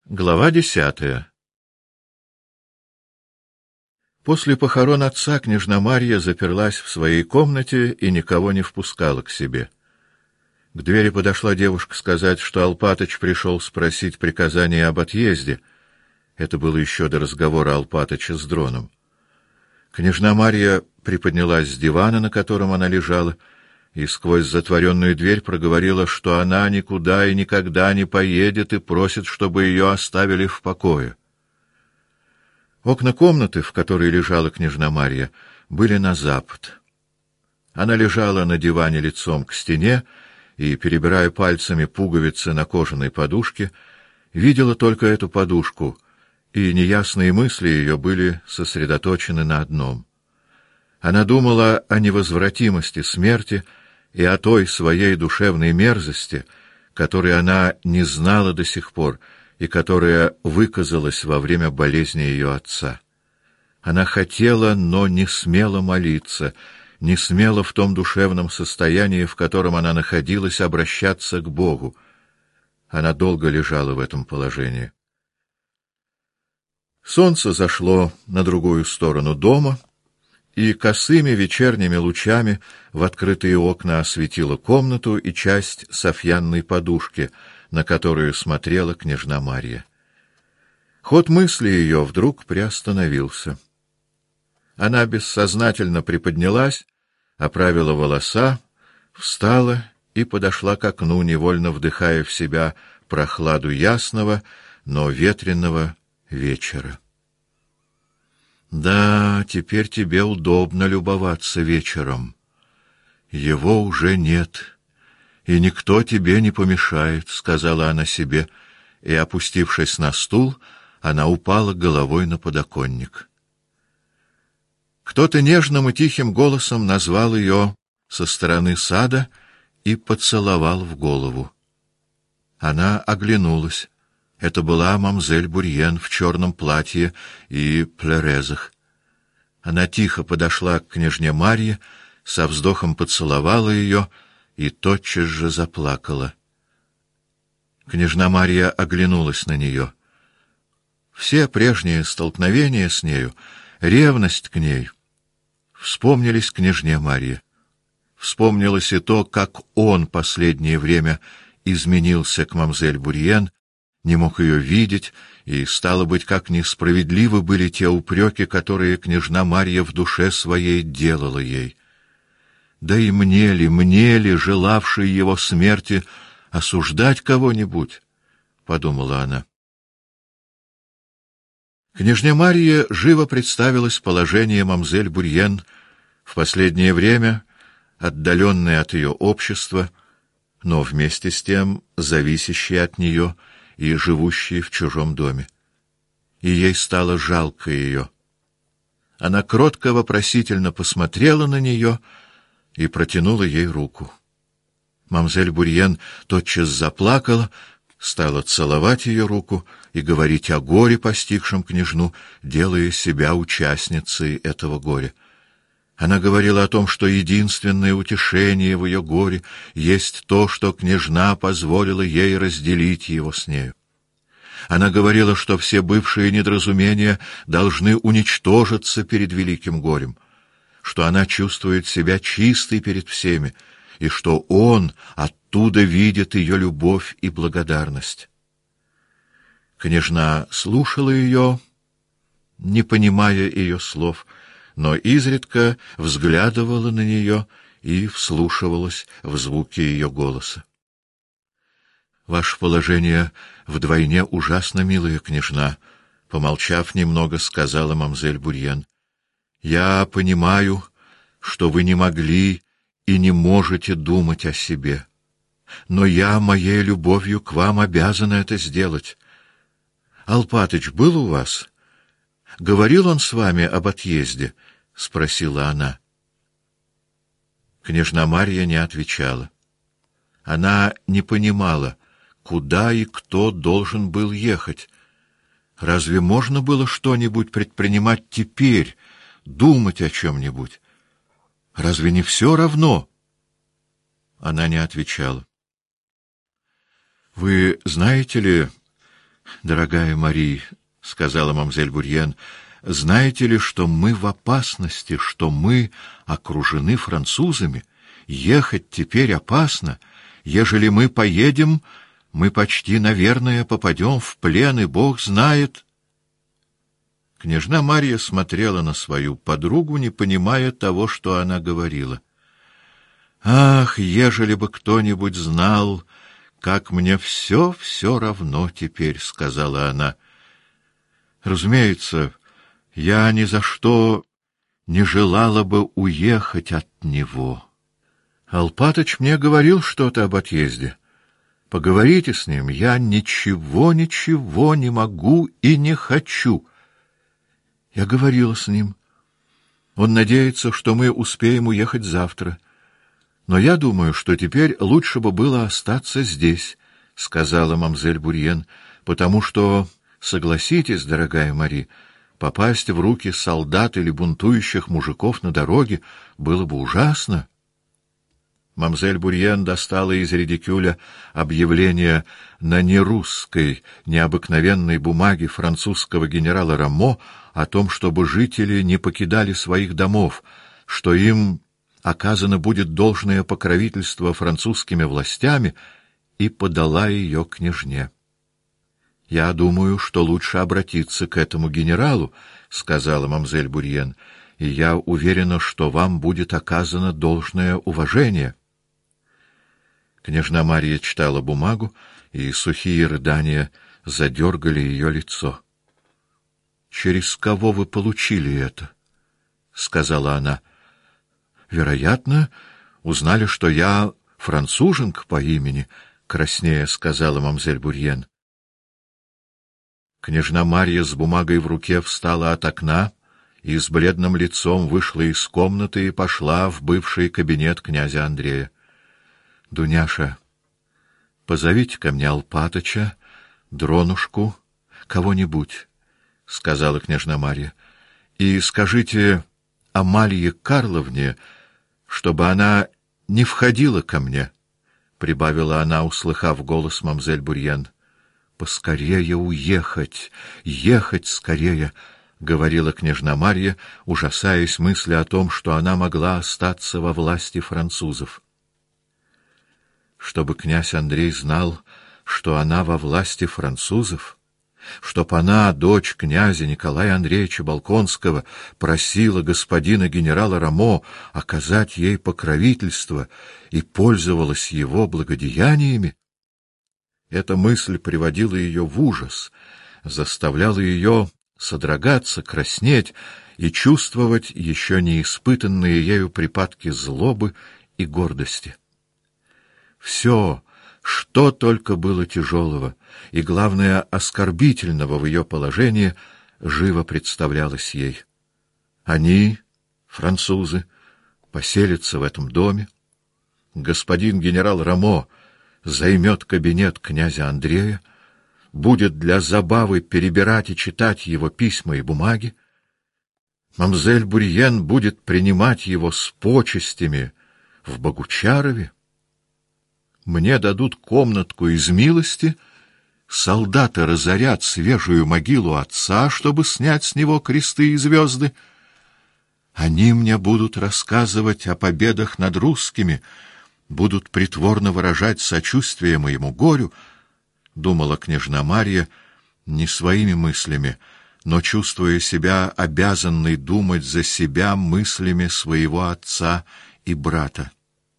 Глава 10. После похорон отца княжна Марья заперлась в своей комнате и никого не впускала к себе. К двери подошла девушка сказать, что Алпатыч пришел спросить приказания об отъезде. Это было еще до разговора Алпатыча с Дроном. Княжна Марья приподнялась с дивана, на котором она лежала, и сквозь затворенную дверь проговорила, что она никуда и никогда не поедет, и просит, чтобы ее оставили в покое. Окна комнаты, в которой лежала княжна Марья, были на запад. Она лежала на диване лицом к стене и, перебирая пальцами пуговицы на кожаной подушке, видела только эту подушку, и неясные мысли ее были сосредоточены на одном. Она думала о невозвратимости смерти и о той своей душевной мерзости, которой она не знала до сих пор и которая выказалась во время болезни ее отца. Она хотела, но не смела молиться, не смела в том душевном состоянии, в котором она находилась, обращаться к Богу. Она долго лежала в этом положении. Солнце зашло на другую сторону дома, и косыми вечерними лучами в открытые окна осветило комнату и часть сафьянной подушки, на которую смотрела княжна Марья. Ход мысли ее вдруг приостановился. Она бессознательно приподнялась, оправила волоса, встала и подошла к окну, невольно вдыхая в себя прохладу ясного, но ветреного вечера. Да, теперь тебе удобно любоваться вечером. Его уже нет, и никто тебе не помешает, — сказала она себе, и, опустившись на стул, она упала головой на подоконник. Кто-то нежным и тихим голосом назвал ее со стороны сада и поцеловал в голову. Она оглянулась. Это была мамзель Бурьен в черном платье и плерезах. Она тихо подошла к княжне Марье, со вздохом поцеловала ее и тотчас же заплакала. Княжна Марья оглянулась на нее. Все прежние столкновения с нею, ревность к ней, вспомнились княжне Марье. Вспомнилось и то, как он последнее время изменился к мамзель Бурьен, не мог ее видеть, и, стало быть, как несправедливы были те упреки, которые княжна Марья в душе своей делала ей. Да и мне ли, желавшей его смерти, осуждать кого-нибудь, — подумала она. Княжне Марье живо представилось положение мамзель Бурьен, в последнее время отдаленное от ее общества, но вместе с тем зависящее от нее и живущие в чужом доме. И ей стало жалко ее. Она кротко вопросительно посмотрела на нее и протянула ей руку. Мамзель Бурьен тотчас заплакала, стала целовать ее руку и говорить о горе, постигшем княжну, делая себя участницей этого горя. Она говорила о том, что единственное утешение в ее горе есть то, что княжна позволила ей разделить его с нею. Она говорила, что все бывшие недоразумения должны уничтожиться перед великим горем, что она чувствует себя чистой перед всеми, и что он оттуда видит ее любовь и благодарность. Княжна слушала ее, не понимая ее слов, но изредка взглядывала на нее и вслушивалась в звуки ее голоса. «Ваше положение вдвойне ужасно, милая княжна», — помолчав немного, сказала мамзель Бурьен. «Я понимаю, что вы не могли и не можете думать о себе, но я моей любовью к вам обязана это сделать. Алпатыч был у вас? Говорил он с вами об отъезде?» — спросила она. Княжна Марья не отвечала. Она не понимала, куда и кто должен был ехать. Разве можно было что-нибудь предпринимать теперь, думать о чем-нибудь? Разве не все равно? Она не отвечала. — Вы знаете ли, Дорогая Мари, — сказала мамзель Бурьен, — знаете ли, что мы в опасности, что мы окружены французами? Ехать теперь опасно. Ежели мы поедем, мы почти, наверное, попадем в плен, и Бог знает. Княжна Марья смотрела на свою подругу, не понимая того, что она говорила. «Ах, ежели бы кто-нибудь знал, как мне все равно теперь», — сказала она. «Разумеется, я ни за что не желала бы уехать от него. Алпатыч мне говорил что-то об отъезде. Поговорите с ним, я ничего не могу и не хочу». Я говорила с ним. Он надеется, что мы успеем уехать завтра. Но я думаю, что теперь лучше бы было остаться здесь, — сказала мамзель Бурьен, — потому что, согласитесь, дорогая Мари, попасть в руки солдат или бунтующих мужиков на дороге было бы ужасно. Мамзель Бурьен достала из редикюля объявление на нерусской, необыкновенной бумаге французского генерала Рамо о том, чтобы жители не покидали своих домов, что им оказано будет должное покровительство французскими властями, и подала ее княжне. — Я думаю, что лучше обратиться к этому генералу, — сказала мамзель Бурьен, — и я уверена, что вам будет оказано должное уважение. Княжна Марья читала бумагу, и сухие рыдания задергали ее лицо. — Через кого вы получили это? — сказала она. — Вероятно, узнали, что я француженка по имени, — краснея сказала мамзель Бурьен. Княжна Марья с бумагой в руке встала от окна и с бледным лицом вышла из комнаты и пошла в бывший кабинет князя Андрея. — Дуняша, позовите ко мне Алпатыча, Дронушку, кого-нибудь, — сказала княжна Марья, — и скажите Амалье Карловне, чтобы она не входила ко мне, — прибавила она, услыхав голос мамзель Бурьен. — Поскорее уехать, ехать скорее, — говорила княжна Марья, ужасаясь мысли о том, что она могла остаться во власти французов. Чтобы князь Андрей знал, что она во власти французов, чтоб она, дочь князя Николая Андреевича Болконского, просила господина генерала Рамо оказать ей покровительство и пользовалась его благодеяниями, эта мысль приводила ее в ужас, заставляла ее содрогаться, краснеть и чувствовать еще не испытанные ею припадки злобы и гордости. Все, что только было тяжелого и, главное, оскорбительного в ее положении, живо представлялось ей. Они, французы, поселятся в этом доме. Господин генерал Рамо займет кабинет князя Андрея, будет для забавы перебирать и читать его письма и бумаги. Мамзель Бурьен будет принимать его с почестями в Богучарове. Мне дадут комнатку из милости, солдаты разорят свежую могилу отца, чтобы снять с него кресты и звезды. Они мне будут рассказывать о победах над русскими, будут притворно выражать сочувствие моему горю, — думала княжна Марья не своими мыслями, но чувствуя себя обязанной думать за себя мыслями своего отца и брата.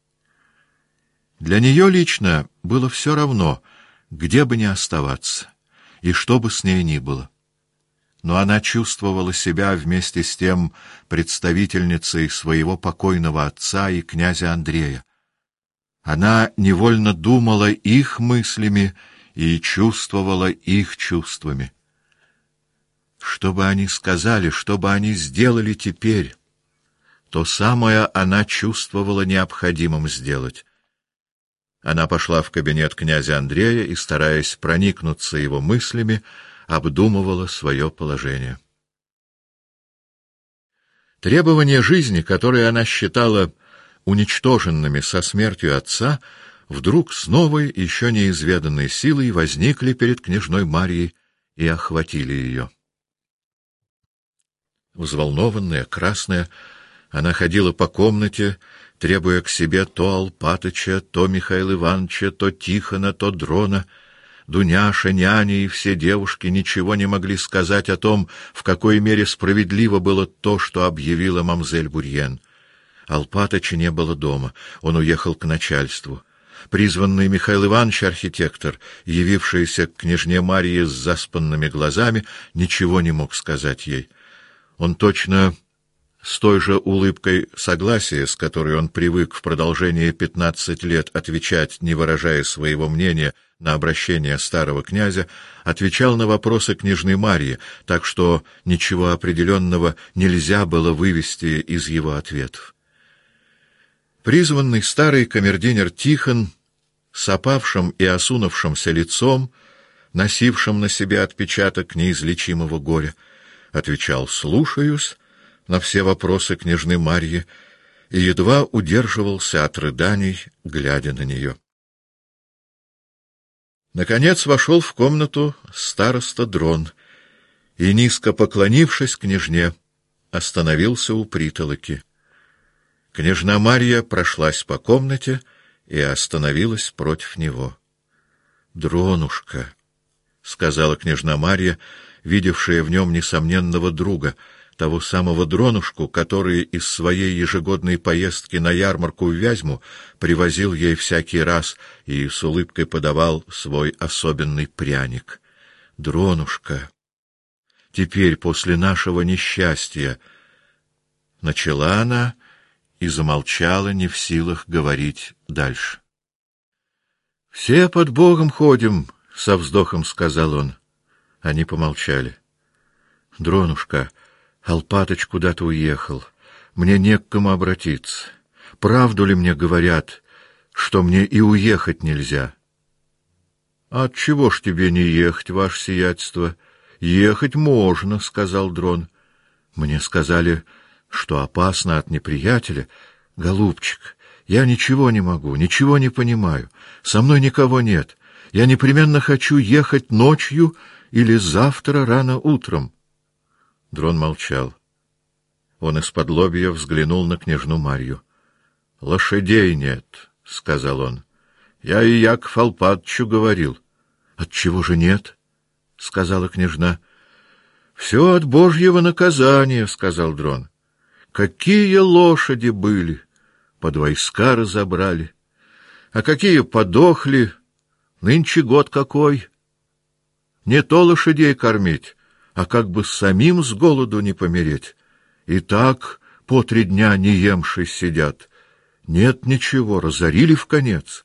Для нее лично было все равно, где бы ни оставаться, и что бы с ней ни было. Но она чувствовала себя вместе с тем представительницей своего покойного отца и князя Андрея. Она невольно думала их мыслями и чувствовала их чувствами. Что бы они сказали, что бы они сделали теперь, то самое она чувствовала необходимым сделать. Она пошла в кабинет князя Андрея и, стараясь проникнуться его мыслями, обдумывала свое положение. Требования жизни, которые она считала уничтоженными со смертью отца, вдруг с новой, еще неизведанной силой возникли перед княжной Марьей и охватили ее. Взволнованная, красная, она ходила по комнате, требуя к себе то Алпатыча, то Михаила Ивановича, то Тихона, то Дрона. Дуняша, няня и все девушки ничего не могли сказать о том, в какой мере справедливо было то, что объявила мамзель Бурьен. Алпатыча не было дома, он уехал к начальству. Призванный Михаил Иванович, архитектор, явившийся к княжне Марье с заспанными глазами, ничего не мог сказать ей. Он точно с той же улыбкой согласия, с которой он привык в продолжении 15 лет отвечать, не выражая своего мнения, на обращение старого князя, отвечал на вопросы княжны Марьи, так что ничего определенного нельзя было вывести из его ответов. Призванный старый камердинер Тихон, с опавшим и осунувшимся лицом, носившим на себе отпечаток неизлечимого горя, отвечал «слушаюсь» на все вопросы княжны Марьи и едва удерживался от рыданий, глядя на нее. Наконец вошел в комнату староста Дрон и, низко поклонившись княжне, остановился у притолоки. Княжна Марья прошлась по комнате и остановилась против него. — Дронушка, — сказала княжна Марья, видевшая в нем несомненного друга, того самого Дронушку, который из своей ежегодной поездки на ярмарку в Вязьму привозил ей всякий раз и с улыбкой подавал свой особенный пряник. — Дронушка, теперь после нашего несчастья... Начала она и замолчала, не в силах говорить дальше. — Все под Богом ходим, — со вздохом сказал он. Они помолчали. — Дронушка, Алпатыч куда-то уехал. Мне не к кому обратиться. Правду ли мне говорят, что мне и уехать нельзя? — Отчего ж тебе не ехать, ваше сиятельство? — Ехать можно, — сказал Дрон. — Мне сказали, что опасно от неприятеля. Голубчик, я ничего не могу, ничего не понимаю. Со мной никого нет. Я непременно хочу ехать ночью или завтра рано утром. Дрон молчал. Он исподлобья взглянул на княжну Марью. — Лошадей нет, — сказал он. — Я и Яков Алпатычу говорил. — Отчего же нет? — сказала княжна. — Все от Божьего наказания, — сказал Дрон. — Какие лошади были! Под войска разобрали. А какие подохли! Нынче год какой! Не то лошадей кормить, а как бы самим с голоду не помереть. И так по 3 дня не емши сидят. Нет ничего, разорили вконец.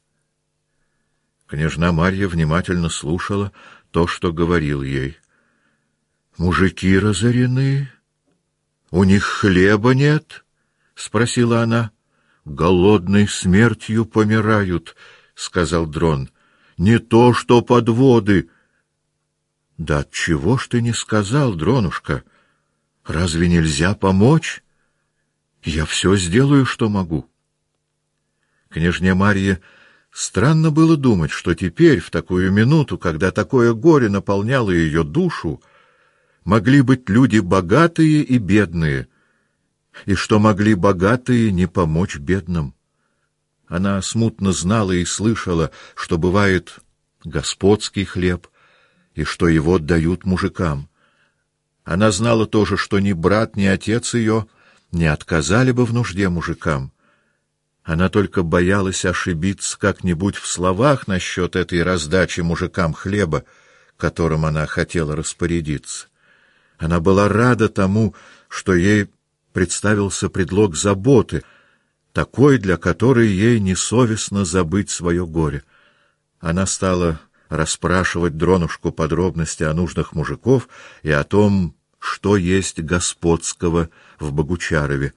Княжна Марья внимательно слушала то, что говорил ей. — Мужики разорены? У них хлеба нет? — спросила она. — Голодной смертью помирают, — сказал Дрон. — Не то что подводы. — Да отчего ж ты не сказал, Дронушка? Разве нельзя помочь? Я все сделаю, что могу. Княжне Марье странно было думать, что теперь, в такую минуту, когда такое горе наполняло ее душу, могли быть люди богатые и бедные, и что могли богатые не помочь бедным. Она смутно знала и слышала, что бывает господский хлеб, и что его дают мужикам. Она знала тоже, что ни брат, ни отец ее не отказали бы в нужде мужикам. Она только боялась ошибиться как-нибудь в словах насчет этой раздачи мужикам хлеба, которым она хотела распорядиться. Она была рада тому, что ей представился предлог заботы, такой, для которой ей несовестно забыть свое горе. Она стала расспрашивать Дронушку подробности о нуждах мужиков и о том, что есть господского в Богучарове.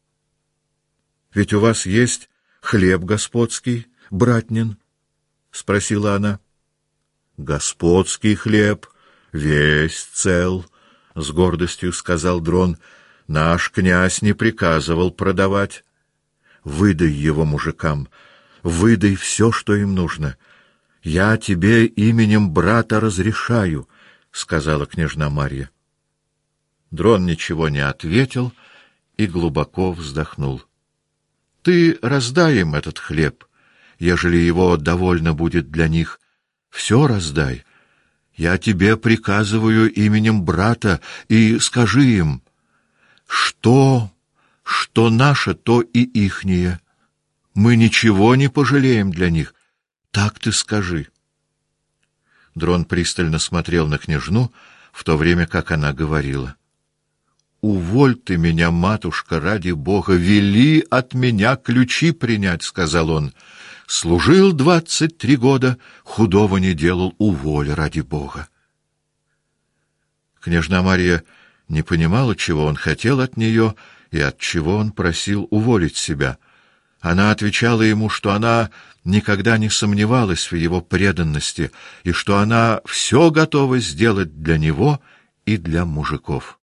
— Ведь у вас есть хлеб господский, братнин? — спросила она. — Господский хлеб, весь цел, — с гордостью сказал Дрон. — Наш князь не приказывал продавать. Выдай его мужикам. выдай все, что им нужно. Я тебе именем брата разрешаю, — сказала княжна Марья. Дрон ничего не ответил и глубоко вздохнул. — Ты раздай им этот хлеб, ежели его довольно будет для них. Все раздай. Я тебе приказываю именем брата, и скажи им, что наше, то и ихнее. Мы ничего не пожалеем для них. Так ты скажи. Дрон пристально смотрел на княжну, в то время как она говорила. «Уволь ты меня, матушка, ради Бога, вели от меня ключи принять», — сказал он. «Служил 23 года, худого не делал, уволь ради Бога». Княжна Марья не понимала, чего он хотел от нее и от чего он просил уволить себя. Она отвечала ему, что она никогда не сомневалась в его преданности и что она все готова сделать для него и для мужиков.